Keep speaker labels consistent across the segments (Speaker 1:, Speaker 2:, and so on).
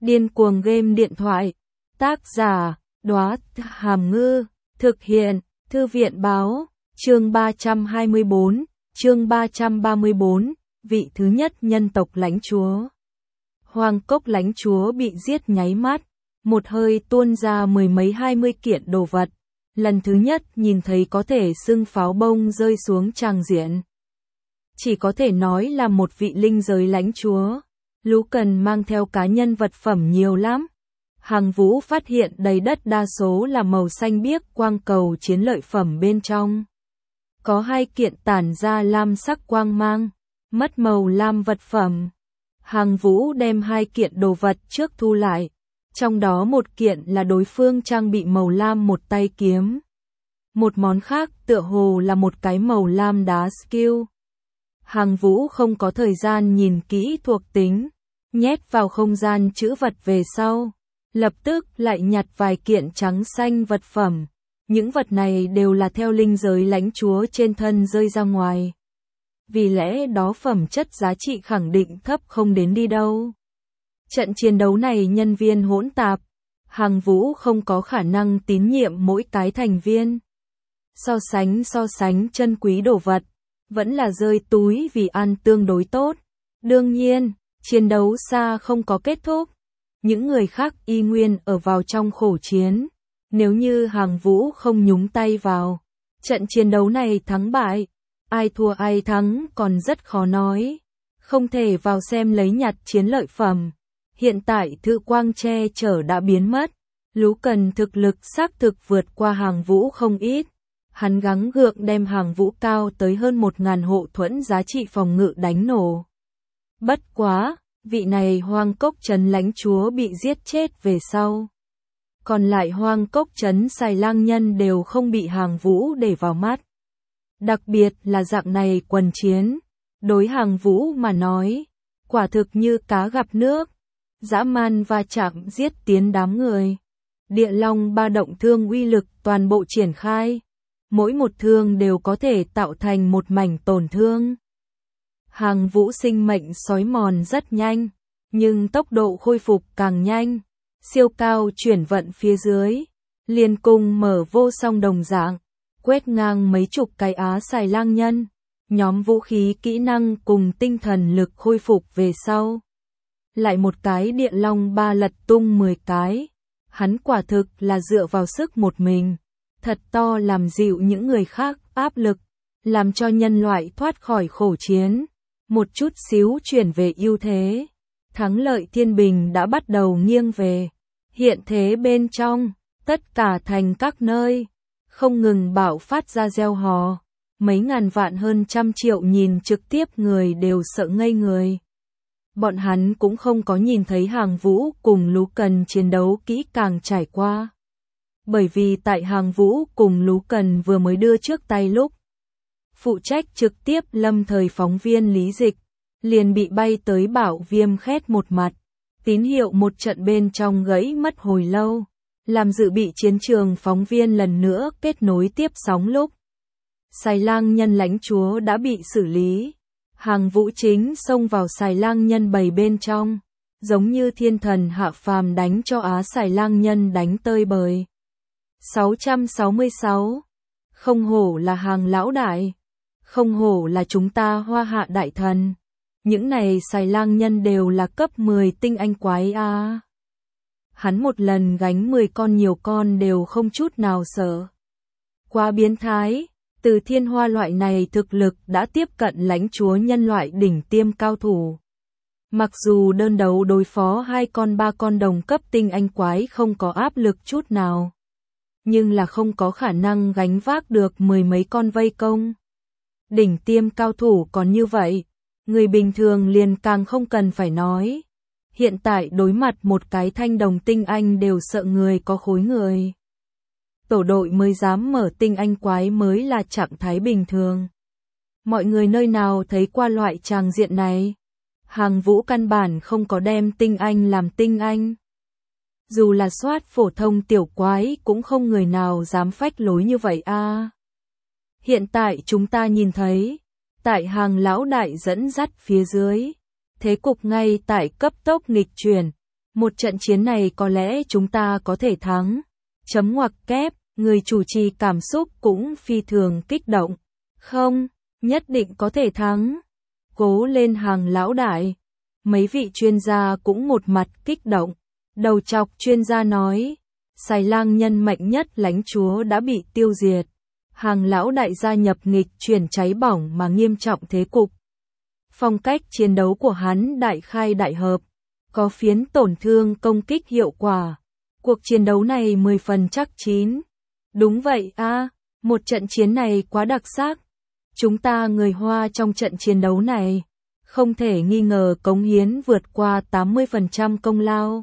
Speaker 1: Điên cuồng game điện thoại. Tác giả, Đóa Hàm Ngư. Thực hiện, Thư viện báo. Chương 334, vị thứ nhất nhân tộc lãnh chúa. Hoàng cốc lãnh chúa bị giết nháy mắt, một hơi tuôn ra mười mấy 20 kiện đồ vật. Lần thứ nhất nhìn thấy có thể xưng pháo bông rơi xuống tràng diện. Chỉ có thể nói là một vị linh giới lãnh chúa. Lú Cần mang theo cá nhân vật phẩm nhiều lắm. Hàng Vũ phát hiện đầy đất đa số là màu xanh biếc quang cầu chiến lợi phẩm bên trong. Có 2 kiện tản ra lam sắc quang mang, mất màu lam vật phẩm. Hàng Vũ đem 2 kiện đồ vật trước thu lại. Trong đó một kiện là đối phương trang bị màu lam một tay kiếm. Một món khác tựa hồ là một cái màu lam đá skill. Hàng Vũ không có thời gian nhìn kỹ thuộc tính, nhét vào không gian trữ vật về sau. Lập tức lại nhặt vài kiện trắng xanh vật phẩm. Những vật này đều là theo linh giới lãnh chúa trên thân rơi ra ngoài. Vì lẽ đó phẩm chất giá trị khẳng định thấp không đến đi đâu. Trận chiến đấu này nhân viên hỗn tạp. Hàng Vũ không có khả năng tín nhiệm mỗi cái thành viên. So sánh chân quý đồ vật, vẫn là rơi túi vì ăn tương đối tốt. Đương nhiên, chiến đấu xa không có kết thúc. Những người khác y nguyên ở vào trong khổ chiến. Nếu như Hàng Vũ không nhúng tay vào, trận chiến đấu này thắng bại, ai thua ai thắng còn rất khó nói. Không thể vào xem lấy nhặt chiến lợi phẩm. Hiện tại Thự Quang che chở đã biến mất. Lú Cần thực lực xác thực vượt qua Hàng Vũ không ít. Hắn gắng gượng đem Hàng Vũ cao tới hơn 1000 hộ thuẫn giá trị phòng ngự đánh nổ. Bất quá, vị này Hoang Cốc Trấn lãnh chúa bị giết chết về sau. Còn lại Hoang Cốc Trấn Xài Lang Nhân đều không bị Hàng Vũ để vào mắt. Đặc biệt là dạng này quần chiến. Đối Hàng Vũ mà nói, quả thực như cá gặp nước. Dã man va chạm giết tiến đám người. Địa Long ba động thương uy lực toàn bộ triển khai. Mỗi một thương đều có thể tạo thành một mảnh tổn thương. Hàng Vũ sinh mệnh xói mòn rất nhanh, nhưng tốc độ khôi phục càng nhanh. Siêu cao chuyển vận phía dưới, liền cùng mở vô song đồng dạng, quét ngang mấy chục cái Á Xài Lang Nhân. Nhóm vũ khí kỹ năng cùng tinh thần lực khôi phục về sau. Lại một cái Địa Long ba lật tung 10 cái. Hắn quả thực là dựa vào sức một mình. Thật to làm dịu những người khác áp lực. Làm cho nhân loại thoát khỏi khổ chiến. Một chút xíu chuyển về ưu thế. Thắng lợi thiên bình đã bắt đầu nghiêng về. Hiện thế bên trong, tất cả thành các nơi. Không ngừng bạo phát ra reo hò. Mấy ngàn vạn hơn trăm triệu nhìn trực tiếp người đều sợ ngây người. Bọn hắn cũng không có nhìn thấy Hàng Vũ cùng Lú Cần chiến đấu kỹ càng trải qua. Bởi vì tại Hàng Vũ cùng Lú Cần vừa mới đưa trước tay lúc. Phụ trách trực tiếp lâm thời phóng viên Lý Dịch, liền bị bay tới Bảo Viêm khét một mặt. Tín hiệu một trận bên trong gãy mất hồi lâu. Làm dự bị chiến trường phóng viên lần nữa kết nối tiếp sóng lúc. Xài Lang Nhân lãnh chúa đã bị xử lý. Hàng Vũ chính xông vào Xài Lang Nhân bầy bên trong, giống như thiên thần hạ phàm đánh cho Á Xài Lang Nhân đánh tơi bời. 666. Không hổ là Hàng lão đại, không hổ là chúng ta Hoa Hạ đại thần. Những này Xài Lang Nhân đều là cấp 10 tinh anh quái a. Hắn một lần gánh 10 con nhiều con đều không chút nào sợ. Quá biến thái. Từ Thiên Hoa loại này thực lực đã tiếp cận lãnh chúa nhân loại đỉnh tiêm cao thủ. Mặc dù đơn đấu đối phó 2 con 3 con đồng cấp tinh anh quái không có áp lực chút nào. Nhưng là không có khả năng gánh vác được 10 mấy con vây công. Đỉnh tiêm cao thủ còn như vậy, người bình thường liền càng không cần phải nói. Hiện tại đối mặt một cái thanh đồng tinh anh đều sợ người có khối người. Tổ đội mới dám mở tinh anh quái mới là trạng thái bình thường. Mọi người nơi nào thấy qua loại tràng diện này. Hàng Vũ căn bản không có đem tinh anh làm tinh anh. Dù là soát phổ thông tiểu quái cũng không người nào dám phách lối như vậy a. Hiện tại chúng ta nhìn thấy, tại Hàng lão đại dẫn dắt phía dưới, thế cục ngay tại cấp tốc nghịch chuyển. Một trận chiến này có lẽ chúng ta có thể thắng. Chấm ngoặc kép, người chủ trì cảm xúc cũng phi thường kích động. Không, nhất định có thể thắng. Cố lên Hàng lão đại. Mấy vị chuyên gia cũng một mặt kích động. Đầu chọc chuyên gia nói, Xài Lang nhân mạnh nhất lãnh chúa đã bị tiêu diệt. Hàng lão đại gia nhập nghịch chuyển cháy bỏng mà nghiêm trọng thế cục. Phong cách chiến đấu của hắn đại khai đại hợp, có phiến tổn thương công kích hiệu quả. Cuộc chiến đấu này 10 phần chắc chín. Đúng vậy a, một trận chiến này quá đặc sắc. Chúng ta người Hoa trong trận chiến đấu này, không thể nghi ngờ cống hiến vượt qua 80% công lao.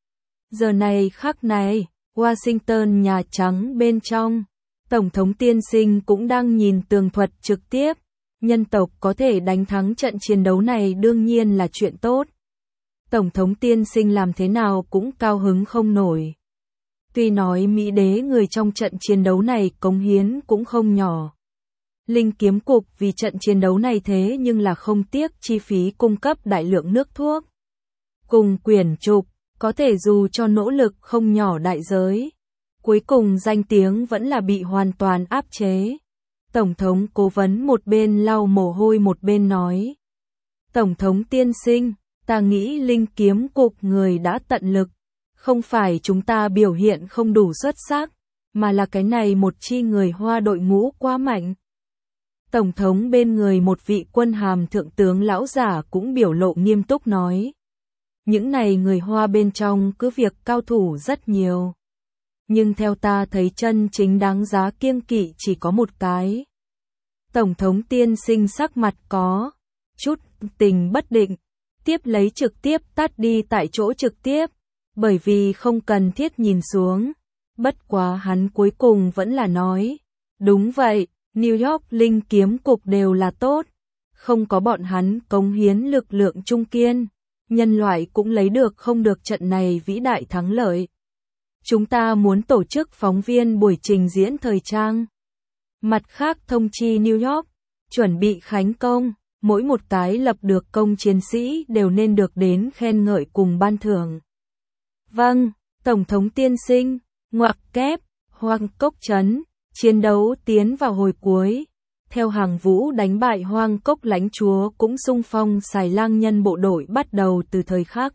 Speaker 1: Giờ này khắc này, Washington Nhà Trắng bên trong, Tổng thống tiên sinh cũng đang nhìn tường thuật trực tiếp. Nhân tộc có thể đánh thắng trận chiến đấu này đương nhiên là chuyện tốt. Tổng thống tiên sinh làm thế nào cũng cao hứng không nổi. Tuy nói Mỹ đế người trong trận chiến đấu này cống hiến cũng không nhỏ. Linh kiếm cục vì trận chiến đấu này thế nhưng là không tiếc chi phí cung cấp đại lượng nước thuốc. Cùng quyển trục, có thể dù cho nỗ lực không nhỏ đại giới. Cuối cùng danh tiếng vẫn là bị hoàn toàn áp chế. Tổng thống cố vấn một bên lau mồ hôi một bên nói. Tổng thống tiên sinh, ta nghĩ linh kiếm cục người đã tận lực. Không phải chúng ta biểu hiện không đủ xuất sắc, mà là cái này một chi người Hoa đội ngũ quá mạnh. Tổng thống bên người một vị quân hàm thượng tướng lão giả cũng biểu lộ nghiêm túc nói. Những này người Hoa bên trong cứ việc cao thủ rất nhiều. Nhưng theo ta thấy chân chính đáng giá kiêng kỵ chỉ có một cái. Tổng thống tiên sinh sắc mặt có chút tình bất định, tiếp lấy trực tiếp tắt đi tại chỗ trực tiếp, bởi vì không cần thiết nhìn xuống. Bất quá hắn cuối cùng vẫn là nói, đúng vậy, New York linh kiếm cục đều là tốt, không có bọn hắn cống hiến lực lượng trung kiên, nhân loại cũng lấy được không được trận này vĩ đại thắng lợi. Chúng ta muốn tổ chức phóng viên buổi trình diễn thời trang. Mặt khác thông chi New York, chuẩn bị khánh công, mỗi một cái lập được công chiến sĩ đều nên được đến khen ngợi cùng ban thưởng. Vâng, Tổng thống tiên sinh, ngoặc kép, Hoang Cốc trấn, chiến đấu tiến vào hồi cuối. Theo Hàng Vũ đánh bại Hoang Cốc lãnh chúa cũng xung phong Xài Lang nhân bộ đội bắt đầu từ thời khắc.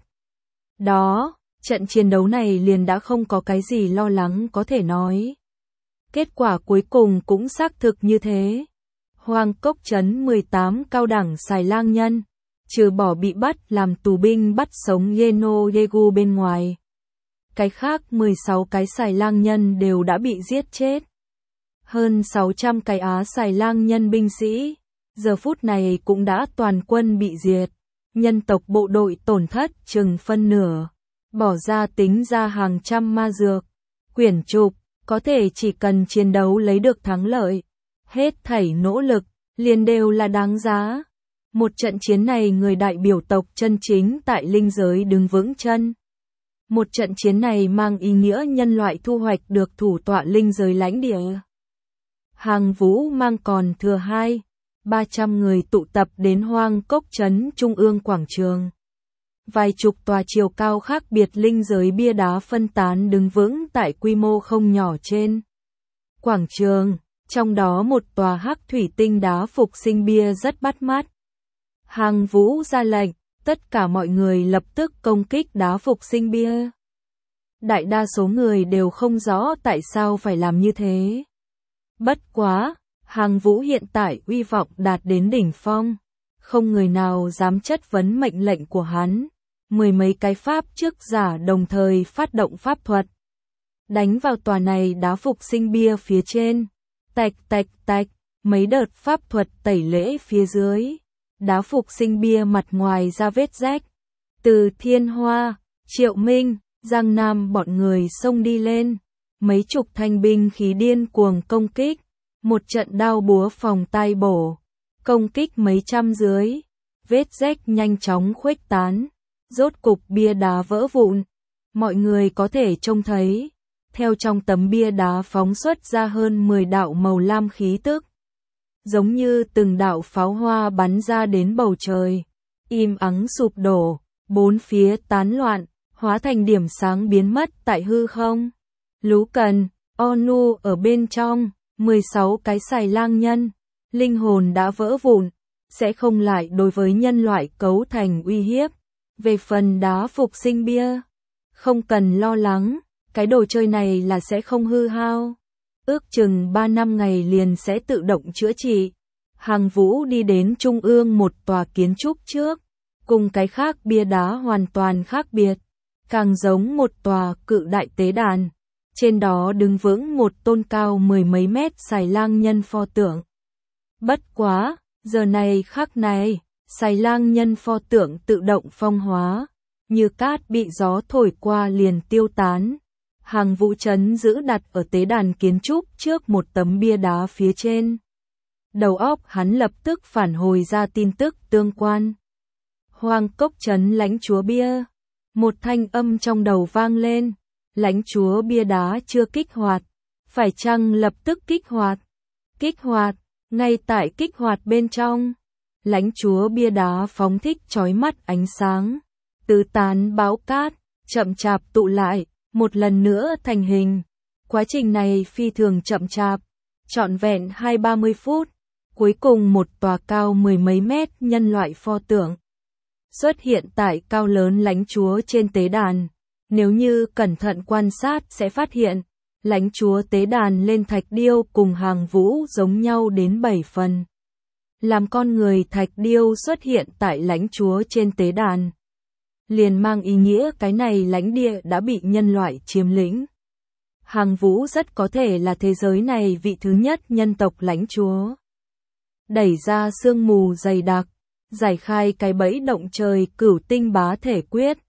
Speaker 1: Đó, trận chiến đấu này liền đã không có cái gì lo lắng có thể nói. Kết quả cuối cùng cũng xác thực như thế. Hoang Cốc trấn 18 cao đẳng Xài Lang nhân, trừ bỏ bị bắt làm tù binh bắt sống Yeno Yegu bên ngoài. Cái khác 16 cái Xài Lang nhân đều đã bị giết chết. Hơn 600 cái Á Xài Lang nhân binh sĩ, giờ phút này cũng đã toàn quân bị diệt. Nhân tộc bộ đội tổn thất chừng phân nửa, bỏ ra tính ra hàng trăm ma dược. Quyển trục, có thể chỉ cần chiến đấu lấy được thắng lợi. Hết thảy nỗ lực, liền đều là đáng giá. Một trận chiến này người đại biểu tộc chân chính tại linh giới đứng vững chân. Một trận chiến này mang ý nghĩa nhân loại thu hoạch được thủ tọa linh giới lãnh địa. Hàng Vũ mang còn thừa 200-300 người tụ tập đến Hoang Cốc trấn trung ương quảng trường. Vài chục tòa chiều cao khác biệt linh giới bia đá phân tán đứng vững tại quy mô không nhỏ trên quảng trường, trong đó một tòa hắc thủy tinh đá phục sinh bia rất bắt mắt. Hàng Vũ ra lệnh, tất cả mọi người lập tức công kích đá phục sinh bia. Đại đa số người đều không rõ tại sao phải làm như thế. Bất quá, Hàng Vũ hiện tại uy vọng đạt đến đỉnh phong, không người nào dám chất vấn mệnh lệnh của hắn. Mười mấy cái pháp trước giả đồng thời phát động pháp thuật, đánh vào tòa này đá phục sinh bia phía trên. Tạch tạch tạch, mấy đợt pháp thuật tẩy lễ phía dưới. Đá phục sinh bia mặt ngoài ra vết rách. Từ Thiên Hoa, Triệu Minh, Giang Nam bọn người xông đi lên. Mấy chục thanh binh khí điên cuồng công kích. Một trận đao búa phòng tai bổ. Công kích mấy trăm dưới. Vết rách nhanh chóng khuếch tán. Rốt cục bia đá vỡ vụn. Mọi người có thể trông thấy. Theo trong tấm bia đá phóng xuất ra hơn 10 đạo màu lam khí tức. Giống như từng đạo pháo hoa bắn ra đến bầu trời. Im ắng sụp đổ. Bốn phía tán loạn. hóa thành điểm sáng biến mất tại hư không. Lú Cần, Onu ở bên trong, 16 cái xài lang nhân, linh hồn đã vỡ vụn, sẽ không lại đối với nhân loại cấu thành uy hiếp. Về phần đá phục sinh bia, không cần lo lắng, cái đồ chơi này là sẽ không hư hao. Ước chừng 3 năm ngày liền sẽ tự động chữa trị. Hàng Vũ đi đến trung ương một tòa kiến trúc trước, cùng cái khác bia đá hoàn toàn khác biệt, càng giống một tòa cự đại tế đàn. Trên đó đứng vững một tôn cao 10 mấy mét xài lang nhân pho tượng. Bất quá, giờ này khắc này, xài lang nhân pho tượng tự động phong hóa, như cát bị gió thổi qua liền tiêu tán. Hàng Vũ trấn giữ đặt ở tế đàn kiến trúc trước một tấm bia đá phía trên. Đầu óc hắn lập tức phản hồi ra tin tức tương quan. Hoang Cốc trấn lãnh chúa bia. Một thanh âm trong đầu vang lên. Lãnh chúa bia đá chưa kích hoạt. Phải chăng lập tức kích hoạt? Kích hoạt, ngay tại kích hoạt bên trong. Lãnh chúa bia đá phóng thích chói mắt ánh sáng. Tứ tán bão cát, chậm chạp tụ lại, một lần nữa thành hình. Quá trình này phi thường chậm chạp, trọn vẹn 20-30 phút. Cuối cùng một tòa cao 10 mấy mét nhân loại pho tượng xuất hiện tại cao lớn lãnh chúa trên tế đàn. Nếu như cẩn thận quan sát sẽ phát hiện, lãnh chúa tế đàn lên thạch điêu cùng Hàng Vũ giống nhau đến 7 phần. Làm con người thạch điêu xuất hiện tại lãnh chúa trên tế đàn, liền mang ý nghĩa cái này lãnh địa đã bị nhân loại chiếm lĩnh. Hàng Vũ rất có thể là thế giới này vị thứ nhất nhân tộc lãnh chúa. Đẩy ra sương mù dày đặc, giải khai cái bẫy động trời cửu tinh bá thể quyết,